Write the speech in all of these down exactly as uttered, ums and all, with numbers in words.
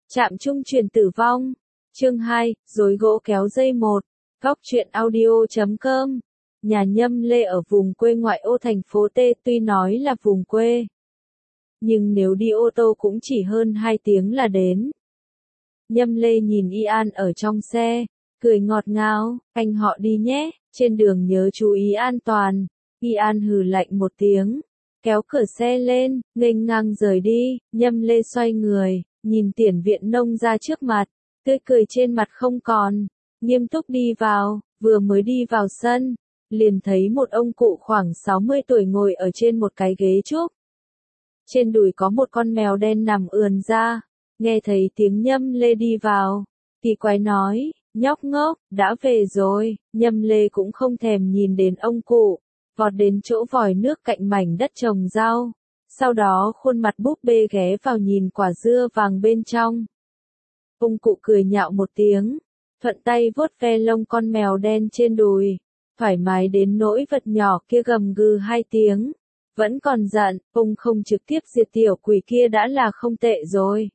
Trạm trung truyền tử vong. Chương hai, rối gỗ kéo dây một. Góc truyện audio chấm com. Nhà Nhâm Lê ở vùng quê ngoại ô thành phố T, tuy nói là vùng quê, nhưng nếu đi ô tô cũng chỉ hơn hai tiếng là đến. Nhâm Lê nhìn Y An ở trong xe, cười ngọt ngào, anh họ đi nhé, trên đường nhớ chú ý an toàn. Y An hừ lạnh một tiếng, kéo cửa xe lên, nghênh ngang rời đi. Nhâm Lê xoay người, nhìn tiền viện nông ra trước mặt, tươi cười trên mặt không còn, nghiêm túc đi vào. Vừa mới đi vào sân, liền thấy một ông cụ khoảng sáu mươi tuổi ngồi ở trên một cái ghế trúc. Trên đùi có một con mèo đen nằm ườn ra. Nghe thấy tiếng Nhâm Lê đi vào, kỳ quái nói, nhóc ngốc, đã về rồi. Nhâm Lê cũng không thèm nhìn đến ông cụ, vọt đến chỗ vòi nước cạnh mảnh đất trồng rau. Sau đó khuôn mặt búp bê ghé vào nhìn quả dưa vàng bên trong. Ông cụ cười nhạo một tiếng, thuận tay vuốt ve lông con mèo đen trên đùi, thoải mái đến nỗi vật nhỏ kia gầm gừ hai tiếng. Vẫn còn giận, ông không trực tiếp diệt tiểu quỷ kia đã là không tệ rồi.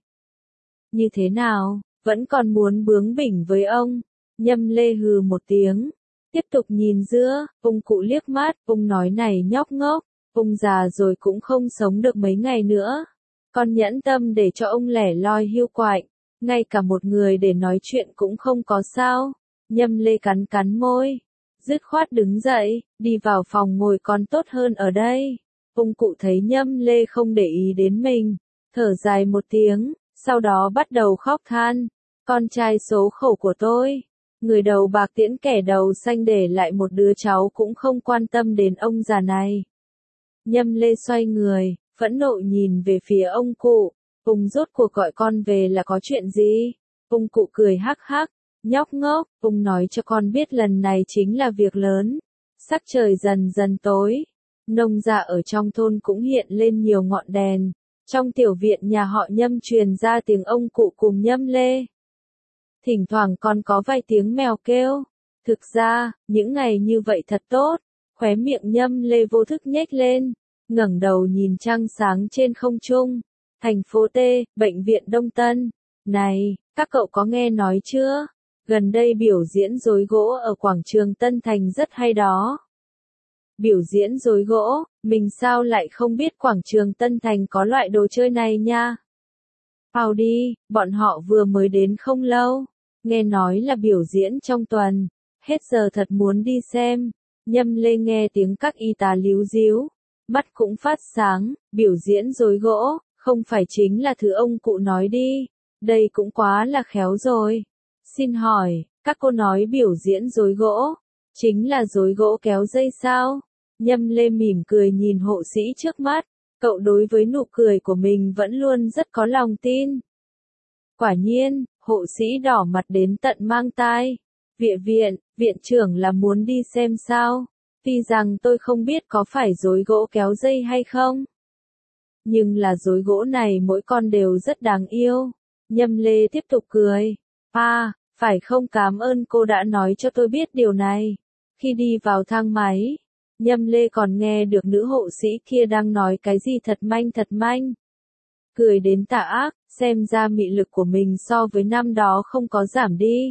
Như thế nào, vẫn còn muốn bướng bỉnh với ông? Nhâm Lê hừ một tiếng, tiếp tục nhìn dưa. Ông cụ liếc mắt, ông nói này nhóc ngốc, ông già rồi cũng không sống được mấy ngày nữa. Con nhẫn tâm để cho ông lẻ loi hiu quạnh, ngay cả một người để nói chuyện cũng không có sao. Nhâm Lê cắn cắn môi, dứt khoát đứng dậy, đi vào phòng ngồi còn tốt hơn ở đây. Ông cụ thấy Nhâm Lê không để ý đến mình, thở dài một tiếng, sau đó bắt đầu khóc than, con trai số khổ của tôi, người đầu bạc tiễn kẻ đầu xanh, để lại một đứa cháu cũng không quan tâm đến ông già này. Nhâm Lê xoay người, phẫn nộ nhìn về phía ông cụ, ông rốt cuộc gọi con về là có chuyện gì? Ông cụ cười hắc hắc, nhóc ngốc, ông nói cho con biết lần này chính là việc lớn. Sắc trời dần dần tối, nông gia ở trong thôn cũng hiện lên nhiều ngọn đèn. Trong tiểu viện nhà họ Nhâm truyền ra tiếng ông cụ cùng Nhâm Lê. Thỉnh thoảng còn có vài tiếng mèo kêu. Thực ra, những ngày như vậy thật tốt. Khóe miệng Nhâm Lê vô thức nhếch lên, ngẩng đầu nhìn trăng sáng trên không trung. Thành phố T, bệnh viện Đông Tân. Này, các cậu có nghe nói chưa? Gần đây biểu diễn rối gỗ ở quảng trường Tân Thành rất hay đó. Biểu diễn rối gỗ, mình sao lại không biết quảng trường Tân Thành có loại đồ chơi này nha. Vào đi, bọn họ vừa mới đến không lâu, nghe nói là biểu diễn trong tuần, hết giờ thật muốn đi xem. Nhâm Lê nghe tiếng các y tá líu díu, mắt cũng phát sáng. Biểu diễn rối gỗ, không phải chính là thứ ông cụ nói đi, đây cũng quá là khéo rồi. Xin hỏi, các cô nói biểu diễn rối gỗ, chính là rối gỗ kéo dây sao? Nhâm Lê mỉm cười nhìn hộ sĩ trước mắt, cậu đối với nụ cười của mình vẫn luôn rất có lòng tin. Quả nhiên, hộ sĩ đỏ mặt đến tận mang tai. Viện viện, viện trưởng là muốn đi xem sao? Tuy rằng tôi không biết có phải rối gỗ kéo dây hay không, nhưng là rối gỗ này mỗi con đều rất đáng yêu. Nhâm Lê tiếp tục cười. À, phải không, cảm ơn cô đã nói cho tôi biết điều này. Khi đi vào thang máy, Nhâm Lê còn nghe được nữ hộ sĩ kia đang nói cái gì thật manh thật manh. Cười đến tà ác, xem ra mị lực của mình so với năm đó không có giảm đi.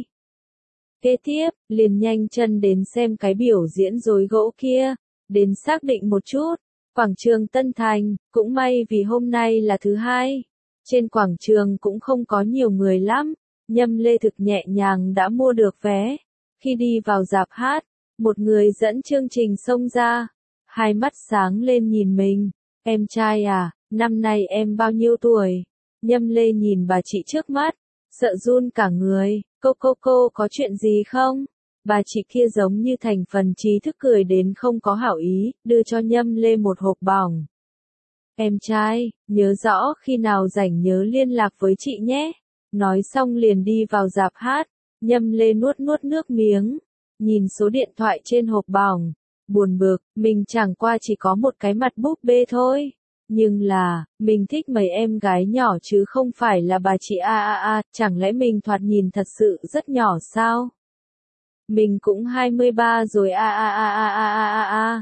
Kế tiếp, liền nhanh chân đến xem cái biểu diễn rối gỗ kia, đến xác định một chút. Quảng trường Tân Thành, cũng may vì hôm nay là thứ hai. Trên quảng trường cũng không có nhiều người lắm. Nhâm Lê thực nhẹ nhàng đã mua được vé. Khi đi vào rạp hát, một người dẫn chương trình xông ra, hai mắt sáng lên nhìn mình. Em trai à, năm nay em bao nhiêu tuổi? Nhâm Lê nhìn bà chị trước mắt, sợ run cả người. Cô cô cô có chuyện gì không? Bà chị kia giống như thành phần trí thức cười đến không có hảo ý, đưa cho Nhâm Lê một hộp bỏng. Em trai, nhớ rõ khi nào rảnh nhớ liên lạc với chị nhé. Nói xong liền đi vào rạp hát. Nhâm Lê nuốt nuốt nước miếng, nhìn số điện thoại trên hộp bỏng, buồn bực, mình chẳng qua chỉ có một cái mặt búp bê thôi. Nhưng là, mình thích mấy em gái nhỏ chứ không phải là bà chị a a a, chẳng lẽ mình thoạt nhìn thật sự rất nhỏ sao? Mình cũng hai mươi ba rồi a a a a a a a a.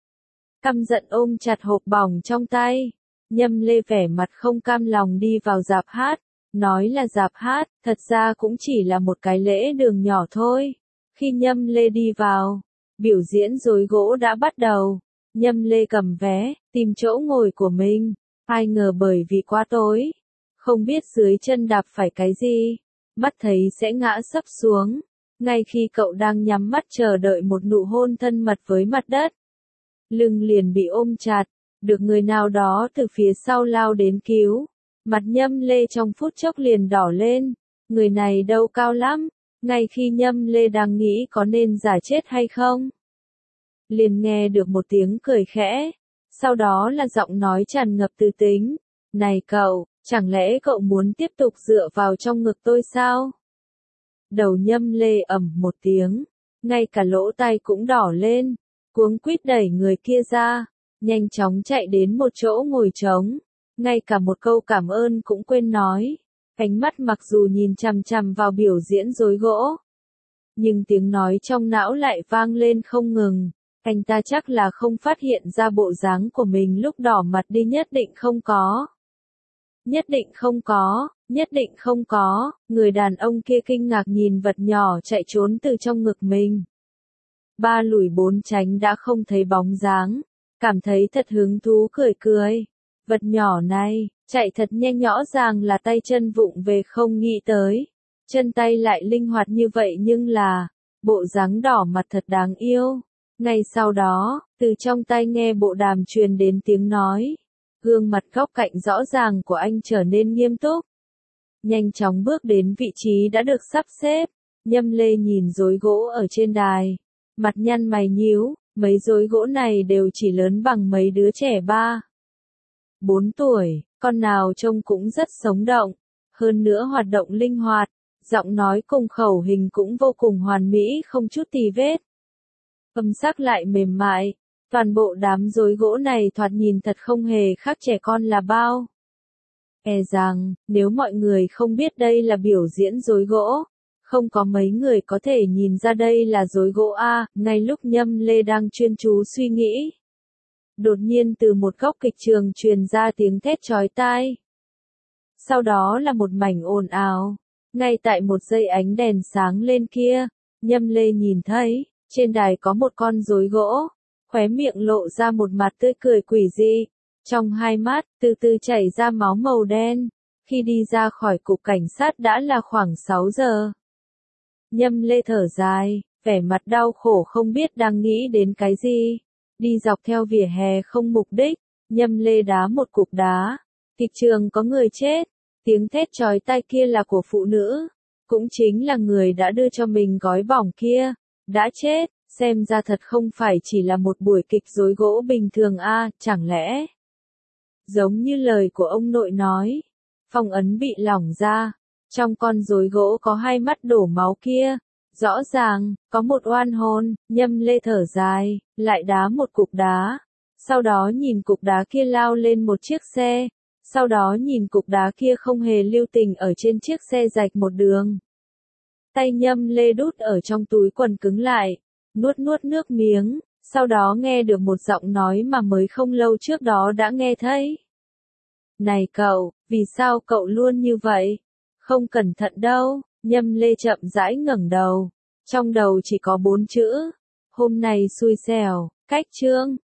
Căm giận ôm chặt hộp bỏng trong tay, Nhâm Lê vẻ mặt không cam lòng đi vào rạp hát. nói là rạp hát, thật ra cũng chỉ là một cái lễ đường nhỏ thôi. Khi Nhâm Lê đi vào, biểu diễn rối gỗ đã bắt đầu. Nhâm Lê cầm vé, tìm chỗ ngồi của mình. Ai ngờ bởi vì quá tối, không biết dưới chân đạp phải cái gì, mắt thấy sẽ ngã sấp xuống. Ngay khi cậu đang nhắm mắt chờ đợi một nụ hôn thân mật với mặt đất, lưng liền bị ôm chặt, được người nào đó từ phía sau lao đến cứu. Mặt Nhâm Lê trong phút chốc liền đỏ lên, người này đâu cao lắm. Ngay khi Nhâm Lê đang nghĩ có nên giả chết hay không, liền nghe được một tiếng cười khẽ, sau đó là giọng nói tràn ngập tư tính. Này cậu, chẳng lẽ cậu muốn tiếp tục dựa vào trong ngực tôi sao? Đầu Nhâm Lê ầm một tiếng, ngay cả lỗ tai cũng đỏ lên, cuống quýt đẩy người kia ra, nhanh chóng chạy đến một chỗ ngồi trống, ngay cả một câu cảm ơn cũng quên nói. Ánh mắt mặc dù nhìn chằm chằm vào biểu diễn rối gỗ, nhưng tiếng nói trong não lại vang lên không ngừng. Anh ta chắc là không phát hiện ra bộ dáng của mình lúc đỏ mặt đi, nhất định không có. Nhất định không có, nhất định không có. Người đàn ông kia kinh ngạc nhìn vật nhỏ chạy trốn từ trong ngực mình. Ba lùi bốn tránh đã không thấy bóng dáng, cảm thấy thật hứng thú cười cười. Vật nhỏ này, chạy thật nhanh, rõ ràng là tay chân vụng về, không nghĩ tới. Chân tay lại linh hoạt như vậy nhưng là, bộ dáng đỏ mặt thật đáng yêu. Ngay sau đó, từ trong tai nghe bộ đàm truyền đến tiếng nói. Gương mặt góc cạnh rõ ràng của anh trở nên nghiêm túc. Nhanh chóng bước đến vị trí đã được sắp xếp. Nhâm Lê nhìn rối gỗ ở trên đài. Mặt nhăn mày nhíu, mấy rối gỗ này đều chỉ lớn bằng mấy đứa trẻ ba, bốn tuổi, con nào trông cũng rất sống động. Hơn nữa hoạt động linh hoạt, giọng nói cùng khẩu hình cũng vô cùng hoàn mỹ, không chút tì vết. Âm sắc lại mềm mại, toàn bộ đám rối gỗ này thoạt nhìn thật không hề khác trẻ con là bao. E rằng, nếu mọi người không biết đây là biểu diễn rối gỗ, không có mấy người có thể nhìn ra đây là rối gỗ a. Ngay lúc Nhâm Lê đang chuyên chú suy nghĩ, đột nhiên từ một góc kịch trường truyền ra tiếng thét chói tai. Sau đó là một mảnh ồn ào. Ngay tại một giây ánh đèn sáng lên kia, Nhâm Lê nhìn thấy, trên đài có một con rối gỗ, khóe miệng lộ ra một mặt tươi cười quỷ dị, trong hai mắt từ từ chảy ra máu màu đen. Khi đi ra khỏi cục cảnh sát đã là khoảng sáu giờ. Nhâm Lê thở dài, vẻ mặt đau khổ không biết đang nghĩ đến cái gì. Đi dọc theo vỉa hè không mục đích, Nhâm Lê đá một cục đá. Kịch trường có người chết, tiếng thét chói tai kia là của phụ nữ, cũng chính là người đã đưa cho mình gói bỏng kia, đã chết. Xem ra thật không phải chỉ là một buổi kịch rối gỗ bình thường a, chẳng lẽ giống như lời của ông nội nói, phong ấn bị lỏng ra, trong con rối gỗ có hai mắt đổ máu kia, rõ ràng có một oan hồn. Nhâm Lê thở dài, lại đá một cục đá, sau đó nhìn cục đá kia lao lên một chiếc xe, sau đó nhìn cục đá kia không hề lưu tình ở trên chiếc xe rạch một đường. Tay Nhâm Lê đút ở trong túi quần cứng lại, nuốt nuốt nước miếng, sau đó nghe được một giọng nói mà mới không lâu trước đó đã nghe thấy. Này cậu, vì sao cậu luôn như vậy? Không cẩn thận đâu. Nhâm Lê chậm rãi ngẩng đầu, trong đầu chỉ có bốn chữ, hôm nay xui xẻo. Cách chương